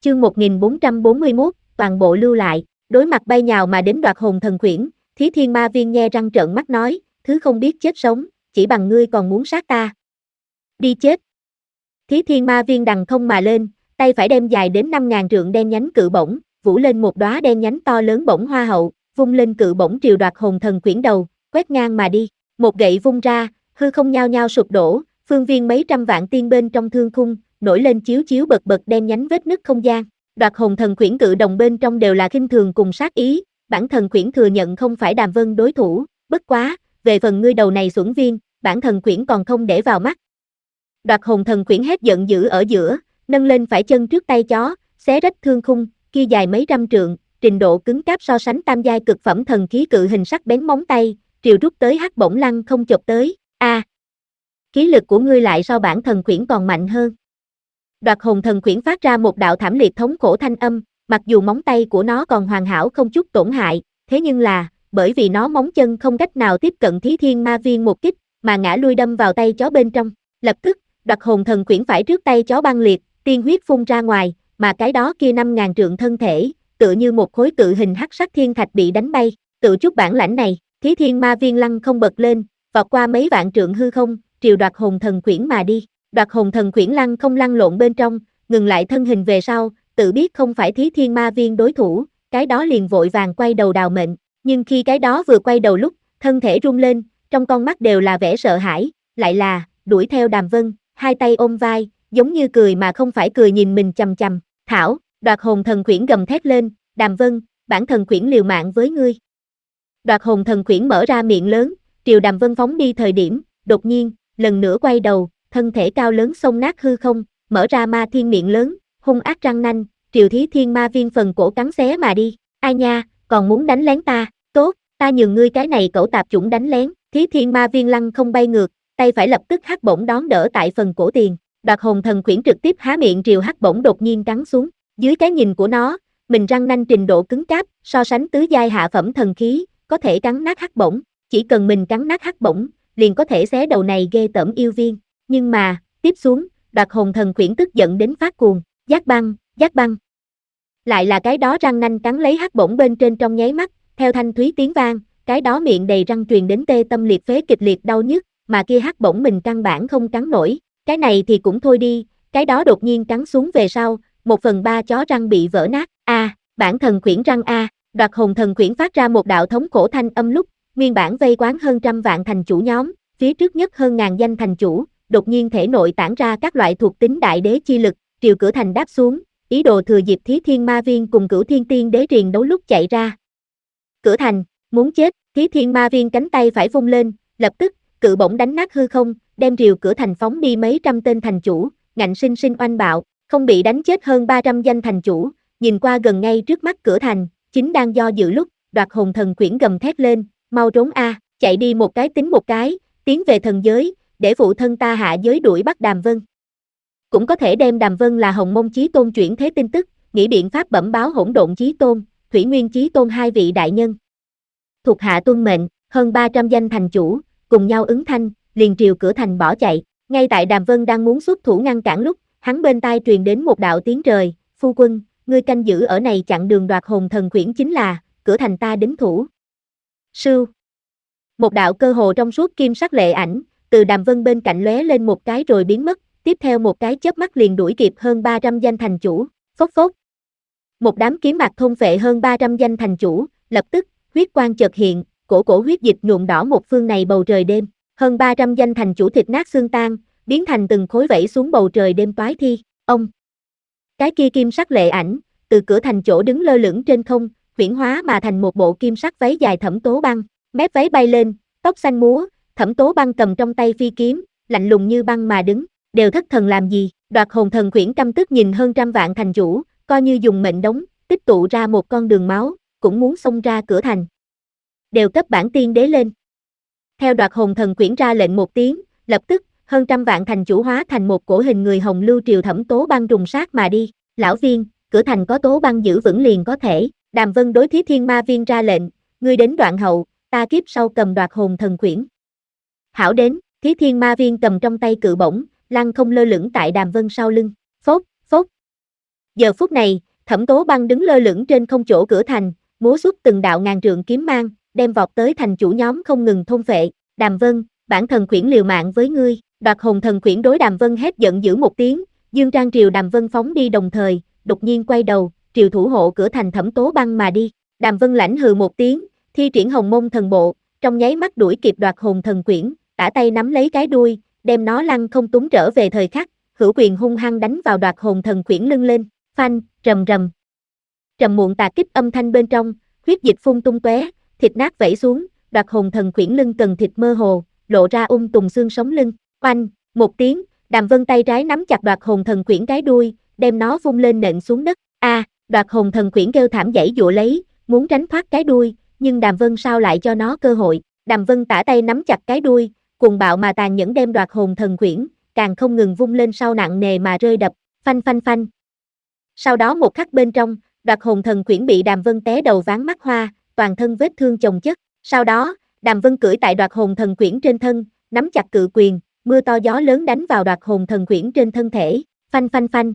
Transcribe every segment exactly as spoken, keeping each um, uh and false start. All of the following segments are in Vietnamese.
Chương một nghìn bốn trăm bốn mươi mốt, toàn bộ lưu lại, đối mặt bay nhào mà đến Đoạt Hồn Thần Quyển, Thí Thiên Ma Viên nhe răng trợn mắt nói, thứ không biết chết sống, chỉ bằng ngươi còn muốn sát ta. Đi chết. Thí Thiên Ma Viên đằng không mà lên, tay phải đem dài đến năm ngàn trượng đen nhánh cự bổng, vũ lên một đóa đen nhánh to lớn bổng hoa hậu, vung lên cự bổng triều Đoạt Hồn Thần Quyển đầu, quét ngang mà đi. Một gậy vung ra, hư không nhao nhao sụp đổ, phương viên mấy trăm vạn tiên bên trong thương khung, nổi lên chiếu chiếu bật bật đen nhánh vết nứt không gian. Đoạt Hồn Thần Quyển cự đồng bên trong đều là khinh thường cùng sát ý, bản thần quyển thừa nhận không phải Đàm Vân đối thủ, bất quá, về phần ngươi đầu này xuẩn viên, bản thần quyển còn không để vào mắt. Đoạt Hồn Thần Quyển hét giận dữ ở giữa, nâng lên phải chân trước tay chó, xé rách thương khung, kia dài mấy trăm trượng, trình độ cứng cáp so sánh tam giai cực phẩm thần khí cự hình sắc bén móng tay, triều rút tới hắc bổng lăng không chộp tới. A, à, khí lực của ngươi lại so bản thần quyển còn mạnh hơn. Đoạt Hồn Thần Quyển phát ra một đạo thảm liệt thống khổ thanh âm, mặc dù móng tay của nó còn hoàn hảo không chút tổn hại, thế nhưng là, bởi vì nó móng chân không cách nào tiếp cận Thí Thiên Ma Viên một kích, mà ngã lui đâm vào tay chó bên trong. Lập tức, Đoạt Hồn Thần Quyển phải trước tay chó băng liệt, tiên huyết phun ra ngoài, mà cái đó kia năm ngàn trượng thân thể, tựa như một khối cự hình hắc sắc thiên thạch bị đánh bay, tự chút bản lãnh này, Thí Thiên Ma Viên lăng không bật lên, vọt qua mấy vạn trượng hư không, triều Đoạt Hồn Thần Quyển mà đi. Đoạt Hồn Thần Quyển lăng không lăn lộn bên trong, ngừng lại thân hình về sau, tự biết không phải Thí Thiên Ma Viên đối thủ, cái đó liền vội vàng quay đầu đào mệnh, nhưng khi cái đó vừa quay đầu lúc, thân thể rung lên, trong con mắt đều là vẻ sợ hãi, lại là, đuổi theo Đàm Vân, hai tay ôm vai, giống như cười mà không phải cười nhìn mình chằm chằm, thảo, Đoạt Hồn Thần Quyển gầm thét lên, Đàm Vân, bản thần quyển liều mạng với ngươi. Đoạt Hồn Thần Quyển mở ra miệng lớn, triều Đàm Vân phóng đi thời điểm, đột nhiên, lần nữa quay đầu, thân thể cao lớn xông nát hư không, mở ra ma thiên miệng lớn, hung ác răng nanh, triều Thí Thiên Ma Viên phần cổ cắn xé mà đi. Ai nha, còn muốn đánh lén ta, tốt, ta nhường ngươi cái này cẩu tạp chủng đánh lén. Thí Thiên Ma Viên lăng không bay ngược, tay phải lập tức hắc bổng đón đỡ tại phần cổ tiền. Đoạt Hồn Thần Quyển trực tiếp há miệng triều hắc bổng đột nhiên cắn xuống. Dưới cái nhìn của nó, mình răng nanh trình độ cứng cáp, so sánh tứ giai hạ phẩm thần khí, có thể cắn nát hắc bổng, chỉ cần mình cắn nát hắc bổng, liền có thể xé đầu này ghê tởm yêu viên. Nhưng mà, tiếp xuống, Đoạt Hồn Thần Quyển tức giận đến phát cuồng, giác băng, giác băng. Lại là cái đó răng nanh cắn lấy hắc bổng bên trên trong nháy mắt, theo thanh thúy tiếng vang, cái đó miệng đầy răng truyền đến tê tâm liệt phế kịch liệt đau nhức, mà kia hắc bổng mình căn bản không cắn nổi, cái này thì cũng thôi đi, cái đó đột nhiên cắn xuống về sau, một phần ba chó răng bị vỡ nát, a, à, bản thần quyển răng a, à. Đoạt Hồn Thần Quyển phát ra một đạo thống khổ thanh âm lúc, nguyên bản vây quán hơn trăm vạn thành chủ nhóm, phía trước nhất hơn ngàn danh thành chủ, đột nhiên thể nội tản ra các loại thuộc tính đại đế chi lực, triều cửa thành đáp xuống, ý đồ thừa dịp Thí Thiên Ma Viên cùng Cửu Thiên Tiên Đế triền đấu lúc chạy ra. Cửa thành, muốn chết, Thí Thiên Ma Viên cánh tay phải vung lên, lập tức, cự bổng đánh nát hư không, đem triều cửa thành phóng đi mấy trăm tên thành chủ, ngạnh sinh sinh oanh bạo, không bị đánh chết hơn ba trăm danh thành chủ, nhìn qua gần ngay trước mắt cửa thành, chính đang do dự lúc, Đoạt Hồn Thần Quyển gầm thét lên, mau trốn a, à, chạy đi một cái tính một cái, tiến về thần giới, để phụ thân ta hạ giới đuổi bắt Đàm Vân. Cũng có thể đem Đàm Vân là Hồng Mông Chí Tôn chuyển thế tin tức, nghĩ biện pháp bẩm báo Hỗn Độn Chí Tôn, Thủy Nguyên Chí Tôn hai vị đại nhân. Thuộc hạ tuân mệnh, hơn ba trăm danh thành chủ, cùng nhau ứng thanh, liền triều cửa thành bỏ chạy. Ngay tại Đàm Vân đang muốn xuất thủ ngăn cản lúc, hắn bên tai truyền đến một đạo tiếng trời, phu quân, ngươi canh giữ ở này chặn đường Đoạt Hồn Thần Quyển chính là, cửa thành ta đính thủ. Sưu. Một đạo cơ hồ trong suốt kim sắc lệ ảnh, từ Đàm Vân bên cạnh lóe lên một cái rồi biến mất, tiếp theo một cái chớp mắt liền đuổi kịp hơn ba trăm danh thành chủ, phốc phốc. Một đám kiếm bạc thôn phệ hơn ba trăm danh thành chủ, lập tức, huyết quang chợt hiện, cổ cổ huyết dịch nhuộm đỏ một phương này bầu trời đêm, hơn ba trăm danh thành chủ thịt nát xương tan, biến thành từng khối vẫy xuống bầu trời đêm toái thi, ông. Cái kia kim sắc lệ ảnh, từ cửa thành chỗ đứng lơ lửng trên không, huyễn hóa mà thành một bộ kim sắc váy dài Thẩm Tố Băng, mép váy bay lên, tóc xanh múa, Thẩm Tố Băng cầm trong tay phi kiếm, lạnh lùng như băng mà đứng, đều thất thần làm gì? Đoạt Hồn Thần Quyển căm tức nhìn hơn trăm vạn thành chủ, coi như dùng mệnh đống, tích tụ ra một con đường máu, cũng muốn xông ra cửa thành. Đều cấp bản tiên đế lên. Theo Đoạt Hồn Thần Quyển ra lệnh một tiếng, lập tức, hơn trăm vạn thành chủ hóa thành một cổ hình người hồng lưu triều Thẩm Tố Băng rùng sát mà đi. Lão viên, cửa thành có Tố Băng giữ vững liền có thể. Đàm Vân đối Thí Thiên Ma Viên ra lệnh, ngươi đến đoạn hậu, ta kiếp sau cầm Đoạt Hồn Thần Quyển. Hảo đến, Thí Thiên Ma Viên cầm trong tay cự bổng, lăng không lơ lửng tại Đàm Vân sau lưng, phốt, phốt. Giờ phút này, Thẩm Tố Băng đứng lơ lửng trên không chỗ cửa thành, múa xuất từng đạo ngàn trượng kiếm mang, đem vọt tới thành chủ nhóm không ngừng thôn phệ. Đàm Vân, bản thần khuyển liều mạng với ngươi. Đoạt hồn thần khuyển đối Đàm Vân hét giận dữ một tiếng, Dương Trang triều Đàm Vân phóng đi đồng thời, đột nhiên quay đầu, triều thủ hộ cửa thành Thẩm Tố Băng mà đi. Đàm Vân lãnh hừ một tiếng, thi triển Hồng Mông thần bộ, trong nháy mắt đuổi kịp Đoạt hồn thần khuyển, tả tay nắm lấy cái đuôi, đem nó lăng không túng trở về thời khắc, hữu quyền hung hăng đánh vào Đoạt hồn thần khuyển lưng lên, phanh, rầm rầm. Trầm muộn tạc kích âm thanh bên trong, huyết dịch phun tung tóe, thịt nát vẩy xuống, Đoạt hồn thần khuyển lưng cần thịt mơ hồ, lộ ra ung tùng xương sống lưng. Oanh, một tiếng, Đàm Vân tay trái nắm chặt Đoạt hồn thần khuyển cái đuôi, đem nó vung lên nện xuống đất. A, à, Đoạt hồn thần khuyển kêu thảm giãy giụa lấy, muốn tránh thoát cái đuôi, nhưng Đàm Vân sao lại cho nó cơ hội. Đàm Vân tả tay nắm chặt cái đuôi, cuồng bạo mà tàn nhẫn đem Đoạt hồn thần khuyển, càng không ngừng vung lên sau nặng nề mà rơi đập, phanh phanh phanh. Sau đó một khắc bên trong, Đoạt hồn thần khuyển bị Đàm Vân té đầu ván mắt hoa, toàn thân vết thương chồng chất. Sau đó, Đàm Vân cưỡi tại Đoạt hồn thần khuyển trên thân, nắm chặt cự quyền, mưa to gió lớn đánh vào Đoạt hồn thần khuyển trên thân thể, phanh phanh phanh.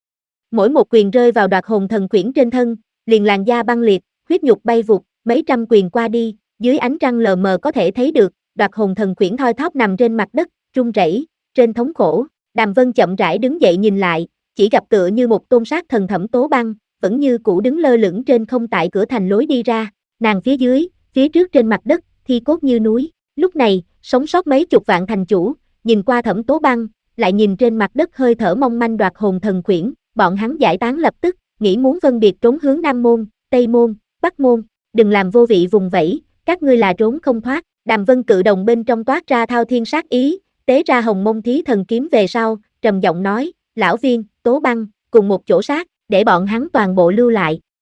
Mỗi một quyền rơi vào Đoạt hồn thần khuyển trên thân, liền làn da băng liệt, huyết nhục bay vụt, mấy trăm quyền qua đi, dưới ánh trăng lờ mờ có thể thấy được, Đoạt hồn thần khuyển thoi thóp nằm trên mặt đất, run rẩy, trên thống khổ. Đàm Vân chậm rãi đứng dậy nhìn lại, chỉ gặp tựa như một tôn sát thần Thẩm Tố Băng, vẫn như cũ đứng lơ lửng trên không tại cửa thành lối đi ra, nàng phía dưới, phía trước trên mặt đất, thi cốt như núi. Lúc này, sống sót mấy chục vạn thành chủ, nhìn qua Thẩm Tố Băng, lại nhìn trên mặt đất hơi thở mong manh Đoạt hồn thần khuyển, bọn hắn giải tán lập tức, nghĩ muốn phân biệt trốn hướng Nam Môn, Tây Môn, Bắc Môn, đừng làm vô vị vùng vẫy, các ngươi là trốn không thoát. Đàm Vân cự đồng bên trong toát ra thao thiên sát ý, tế ra Hồng Mông Thí Thần kiếm về sau, trầm giọng nói, lão Viên, Tố Băng, cùng một chỗ sát, để bọn hắn toàn bộ lưu lại.